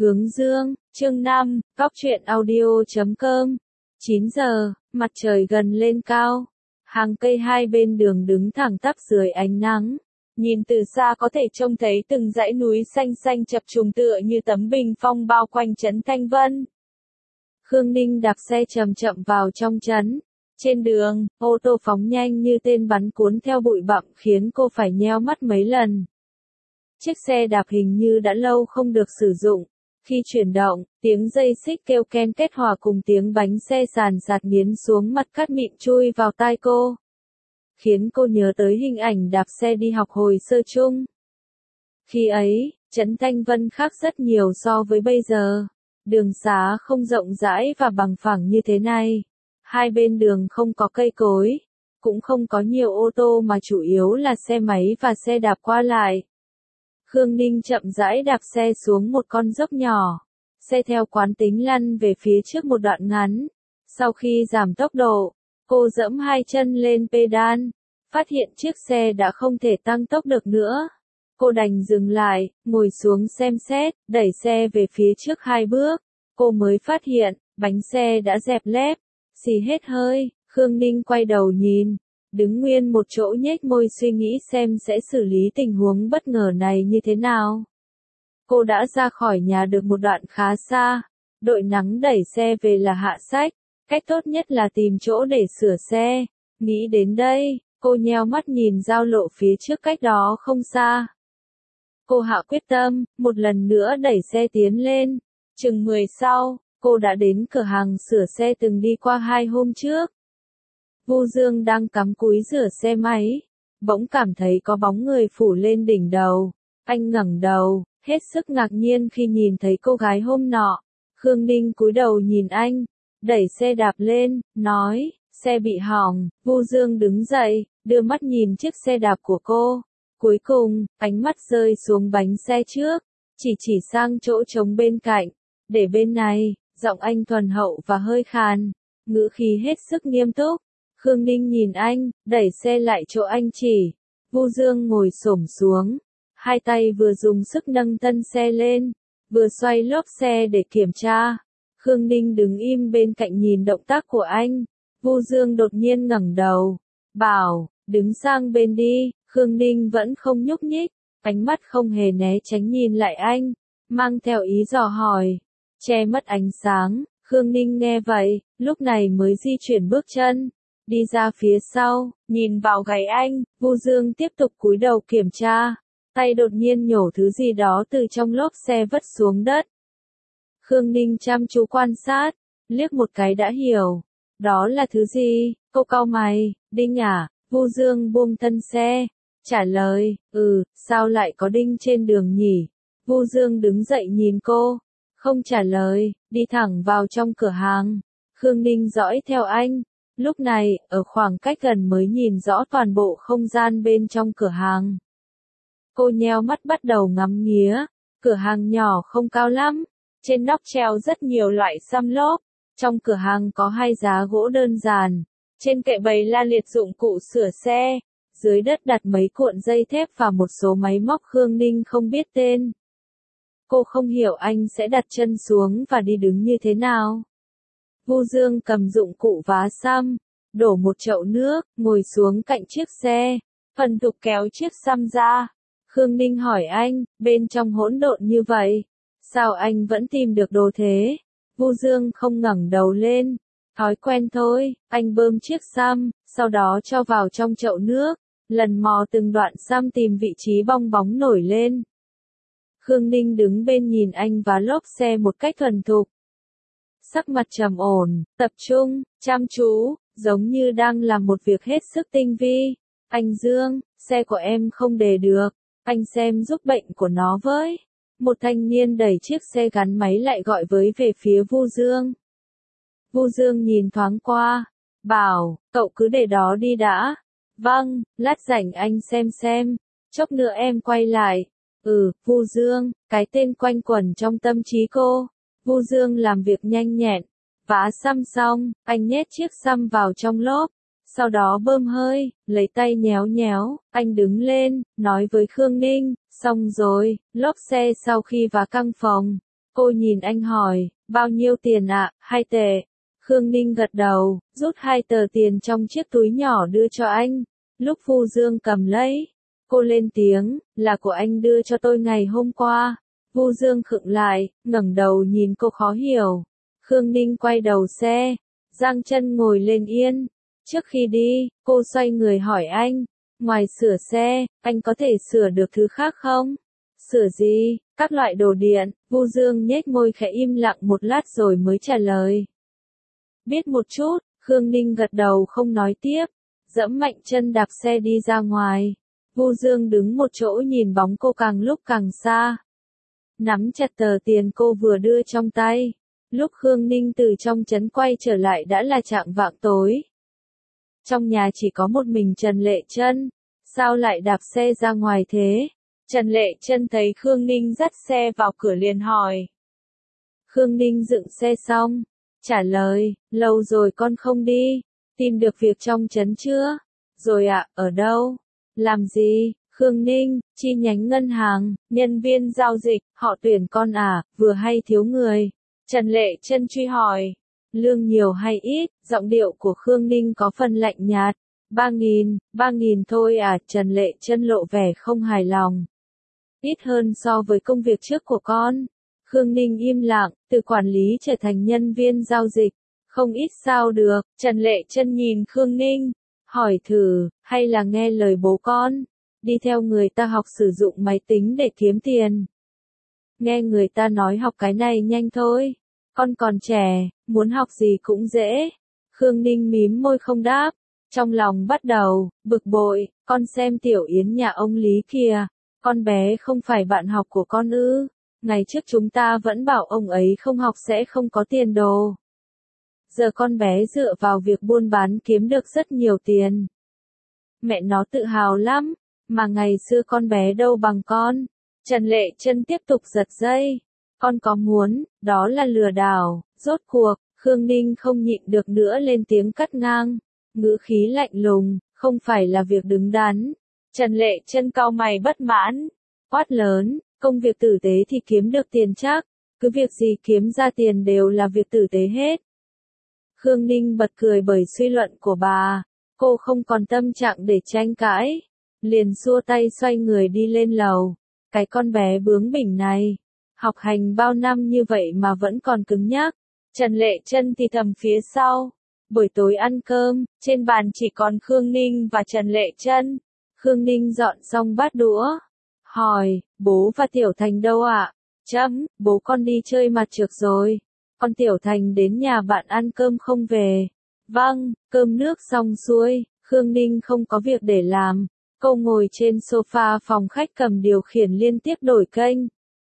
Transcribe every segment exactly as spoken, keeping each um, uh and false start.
Hướng dương, chương năm, Cóc truyện audio chấm com. chín giờ, mặt trời gần lên cao. Hàng cây hai bên đường đứng thẳng tắp dưới ánh nắng. Nhìn từ xa có thể trông thấy từng dãy núi xanh xanh chập trùng tựa như tấm bình phong bao quanh trấn Thanh Vân. Khương Ninh đạp xe chậm chậm vào trong trấn. Trên đường, ô tô phóng nhanh như tên bắn cuốn theo bụi bặm khiến cô phải nheo mắt mấy lần. Chiếc xe đạp hình như đã lâu không được sử dụng. Khi chuyển động, tiếng dây xích kêu ken kết hòa cùng tiếng bánh xe sàn sạt nghiến xuống mặt cát mịn chui vào tai cô. Khiến cô nhớ tới hình ảnh đạp xe đi học hồi sơ chung. Khi ấy, trấn Thanh Vân khác rất nhiều so với bây giờ. Đường xá không rộng rãi và bằng phẳng như thế này. Hai bên đường không có cây cối, cũng không có nhiều ô tô mà chủ yếu là xe máy và xe đạp qua lại. Khương Ninh chậm rãi đạp xe xuống một con dốc nhỏ. Xe theo quán tính lăn về phía trước một đoạn ngắn. Sau khi giảm tốc độ, cô giẫm hai chân lên pedal, phát hiện chiếc xe đã không thể tăng tốc được nữa. Cô đành dừng lại, ngồi xuống xem xét, đẩy xe về phía trước hai bước. Cô mới phát hiện, bánh xe đã dẹp lép, xì hết hơi. Khương Ninh quay đầu nhìn, đứng nguyên một chỗ nhếch môi suy nghĩ xem sẽ xử lý tình huống bất ngờ này như thế nào. Cô đã ra khỏi nhà được một đoạn khá xa, đội nắng đẩy xe về là hạ sách, cách tốt nhất là tìm chỗ để sửa xe. Nghĩ đến đây, cô nheo mắt nhìn giao lộ phía trước cách đó không xa. Cô hạ quyết tâm, một lần nữa đẩy xe tiến lên. Chừng mười sau, cô đã đến cửa hàng sửa xe từng đi qua hai hôm trước. Vu Dương đang cắm cúi rửa xe máy, bỗng cảm thấy có bóng người phủ lên đỉnh đầu. Anh ngẩng đầu, hết sức ngạc nhiên khi nhìn thấy cô gái hôm nọ. Khương Ninh cúi đầu nhìn anh, đẩy xe đạp lên, nói, xe bị hỏng. Vu Dương đứng dậy, đưa mắt nhìn chiếc xe đạp của cô. Cuối cùng, ánh mắt rơi xuống bánh xe trước, chỉ chỉ sang chỗ trống bên cạnh. Để bên này, giọng anh thuần hậu và hơi khàn, ngữ khí hết sức nghiêm túc. Khương Ninh nhìn anh, đẩy xe lại chỗ anh chỉ. Vu Dương ngồi xổm xuống, hai tay vừa dùng sức nâng thân xe lên, vừa xoay lốp xe để kiểm tra. Khương Ninh đứng im bên cạnh nhìn động tác của anh. Vu Dương đột nhiên ngẩng đầu, bảo, đứng sang bên đi. Khương Ninh vẫn không nhúc nhích, ánh mắt không hề né tránh nhìn lại anh, mang theo ý dò hỏi, che mất ánh sáng. Khương Ninh nghe vậy, lúc này mới di chuyển bước chân, đi ra phía sau, nhìn vào gáy anh. Vu Dương tiếp tục cúi đầu kiểm tra, tay đột nhiên nhổ thứ gì đó từ trong lốp xe vất xuống đất. Khương Ninh chăm chú quan sát, liếc một cái đã hiểu, đó là thứ gì. Cô cau mày, đinh à? Vu Dương buông thân xe, trả lời, ừ, sao lại có đinh trên đường nhỉ? Vu Dương đứng dậy nhìn cô, không trả lời, đi thẳng vào trong cửa hàng. Khương Ninh dõi theo anh. Lúc này, ở khoảng cách gần mới nhìn rõ toàn bộ không gian bên trong cửa hàng. Cô nheo mắt bắt đầu ngắm nghía. Cửa hàng nhỏ không cao lắm, trên nóc treo rất nhiều loại xăm lốp. Trong cửa hàng có hai giá gỗ đơn giản, trên kệ bày la liệt dụng cụ sửa xe. Dưới đất đặt mấy cuộn dây thép và một số máy móc Khương Ninh không biết tên. Cô không hiểu anh sẽ đặt chân xuống và đi đứng như thế nào. Vu Dương cầm dụng cụ vá xăm, đổ một chậu nước, ngồi xuống cạnh chiếc xe, phần thục kéo chiếc xăm ra. Khương Ninh hỏi anh, bên trong hỗn độn như vậy, sao anh vẫn tìm được đồ thế? Vu Dương không ngẩng đầu lên, thói quen thôi. Anh bơm chiếc xăm, sau đó cho vào trong chậu nước, lần mò từng đoạn xăm tìm vị trí bong bóng nổi lên. Khương Ninh đứng bên nhìn anh vá lốp xe một cách thuần thục. Sắc mặt trầm ổn, tập trung, chăm chú, giống như đang làm một việc hết sức tinh vi. Anh Dương, xe của em không để được, anh xem giúp bệnh của nó với. Một thanh niên đẩy chiếc xe gắn máy lại gọi với về phía Vu Dương. Vu Dương nhìn thoáng qua, bảo, cậu cứ để đó đi đã. Vâng, lát rảnh anh xem xem, chốc nữa em quay lại. Ừ, Vu Dương, cái tên quanh quẩn trong tâm trí cô. Vu Dương làm việc nhanh nhẹn, vá xăm xong, anh nhét chiếc xăm vào trong lốp, sau đó bơm hơi, lấy tay nhéo nhéo. Anh đứng lên, nói với Khương Ninh, xong rồi. Lốp xe sau khi vá căng phòng, Cô nhìn anh hỏi, bao nhiêu tiền ạ, à? Hai tệ. Khương Ninh gật đầu, rút hai tờ tiền trong chiếc túi nhỏ đưa cho anh. Lúc Vu Dương cầm lấy, cô lên tiếng, là của anh đưa cho tôi ngày hôm qua. Vu Dương khựng lại, ngẩng đầu nhìn cô khó hiểu. Khương Ninh quay đầu xe, giang chân ngồi lên yên. Trước khi đi, cô xoay người hỏi anh, ngoài sửa xe, anh có thể sửa được thứ khác không? Sửa gì? Các loại đồ điện. Vu Dương nhếch môi khẽ im lặng một lát rồi mới trả lời. Biết một chút. Khương Ninh gật đầu không nói tiếp, dẫm mạnh chân đạp xe đi ra ngoài. Vu Dương đứng một chỗ nhìn bóng cô càng lúc càng xa. Nắm chặt tờ tiền cô vừa đưa trong tay. Lúc Khương Ninh từ trong trấn quay trở lại đã là chạng vạng tối. Trong nhà chỉ có một mình Trần Lệ Chân. Sao lại đạp xe ra ngoài thế? Trần Lệ Chân thấy Khương Ninh dắt xe vào cửa liền hỏi. Khương Ninh dựng xe xong, trả lời, lâu rồi con không đi, tìm được việc trong trấn chưa? Rồi ạ, à, ở đâu? Làm gì? Khương Ninh, chi nhánh ngân hàng, nhân viên giao dịch, họ tuyển con à, vừa hay thiếu người. Trần Lệ Chân truy hỏi, lương nhiều hay ít? Giọng điệu của Khương Ninh có phần lạnh nhạt. Ba nghìn, ba nghìn thôi à? Trần Lệ Chân lộ vẻ không hài lòng. Ít hơn so với công việc trước của con. Khương Ninh im lặng, từ quản lý trở thành nhân viên giao dịch. Không ít sao được. Trần Lệ Chân nhìn Khương Ninh, hỏi thử, hay là nghe lời bố con, đi theo người ta học sử dụng máy tính để kiếm tiền. Nghe người ta nói học cái này nhanh thôi. Con còn trẻ, muốn học gì cũng dễ. Khương Ninh mím môi không đáp. Trong lòng bắt đầu, bực bội, con xem Tiểu Yến nhà ông Lý kìa. Con bé không phải bạn học của con ư? Ngày trước chúng ta vẫn bảo ông ấy không học sẽ không có tiền đồ. Giờ con bé dựa vào việc buôn bán kiếm được rất nhiều tiền. Mẹ nó tự hào lắm, mà ngày xưa con bé đâu bằng con. Trần Lệ Chân tiếp tục giật dây. Con có muốn, đó là lừa đảo, rốt cuộc, Khương Ninh không nhịn được nữa lên tiếng cắt ngang. Ngữ khí lạnh lùng, không phải là việc đứng đắn. Trần Lệ Chân cau mày bất mãn, quát lớn, công việc tử tế thì kiếm được tiền chắc, cứ việc gì kiếm ra tiền đều là việc tử tế hết. Khương Ninh bật cười bởi suy luận của bà, cô không còn tâm trạng để tranh cãi, liền xua tay xoay người đi lên lầu. Cái con bé bướng bỉnh này, học hành bao năm như vậy mà vẫn còn cứng nhắc. Trần Lệ Chân thì thầm phía sau. Buổi tối ăn cơm, trên bàn chỉ còn Khương Ninh và Trần Lệ Chân. Khương Ninh dọn xong bát đũa, hỏi, bố và Tiểu Thành đâu ạ? À? Chấm, bố con đi chơi mặt trược rồi. Con Tiểu Thành đến nhà bạn ăn cơm không về. Vâng, cơm nước xong xuôi, Khương Ninh không có việc để làm. Cô ngồi trên sofa phòng khách cầm điều khiển liên tiếp đổi kênh.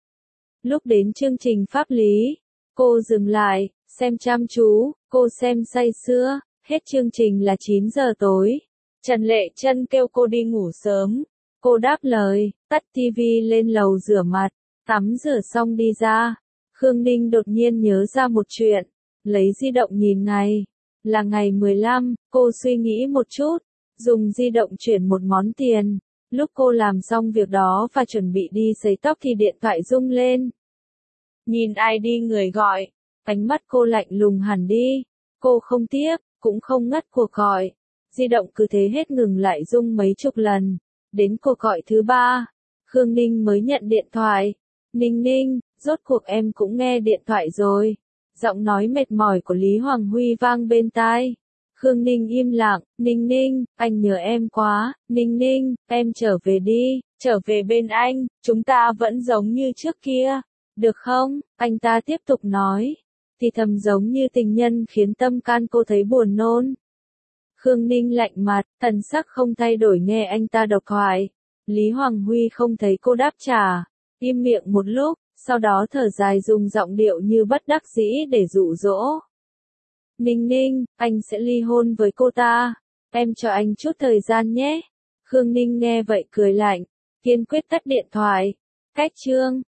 Lúc đến chương trình pháp lý, cô dừng lại, xem chăm chú, cô xem say sưa, hết chương trình là chín giờ tối. Trần Lệ Chân kêu cô đi ngủ sớm. Cô đáp lời, tắt tivi lên lầu rửa mặt, tắm rửa xong đi ra. Khương Ninh đột nhiên nhớ ra một chuyện, lấy di động nhìn ngày. Là ngày mười lăm, cô suy nghĩ một chút, dùng di động chuyển một món tiền. Lúc cô làm xong việc đó và chuẩn bị đi sấy tóc thì điện thoại rung lên. Nhìn ai đi người gọi, ánh mắt cô lạnh lùng hẳn đi. Cô không tiếc, cũng không ngắt cuộc gọi. Di động cứ thế hết ngừng lại rung mấy chục lần. Đến cuộc gọi thứ ba, Khương Ninh mới nhận điện thoại. Ninh Ninh, rốt cuộc em cũng nghe điện thoại rồi. Giọng nói mệt mỏi của Lý Hoàng Huy vang bên tai. Khương Ninh im lặng, Ninh Ninh, anh nhớ em quá, Ninh Ninh, em trở về đi, trở về bên anh, chúng ta vẫn giống như trước kia, được không? Anh ta tiếp tục nói, thì thầm giống như tình nhân khiến tâm can cô thấy buồn nôn. Khương Ninh lạnh mặt, thần sắc không thay đổi nghe anh ta độc thoại. Lý Hoàng Huy không thấy cô đáp trả, im miệng một lúc, sau đó thở dài dùng giọng điệu như bất đắc dĩ để dụ dỗ. Ninh Ninh, anh sẽ ly hôn với cô ta, em cho anh chút thời gian nhé. Khương Ninh nghe vậy cười lạnh, kiên quyết tắt điện thoại. Cách chương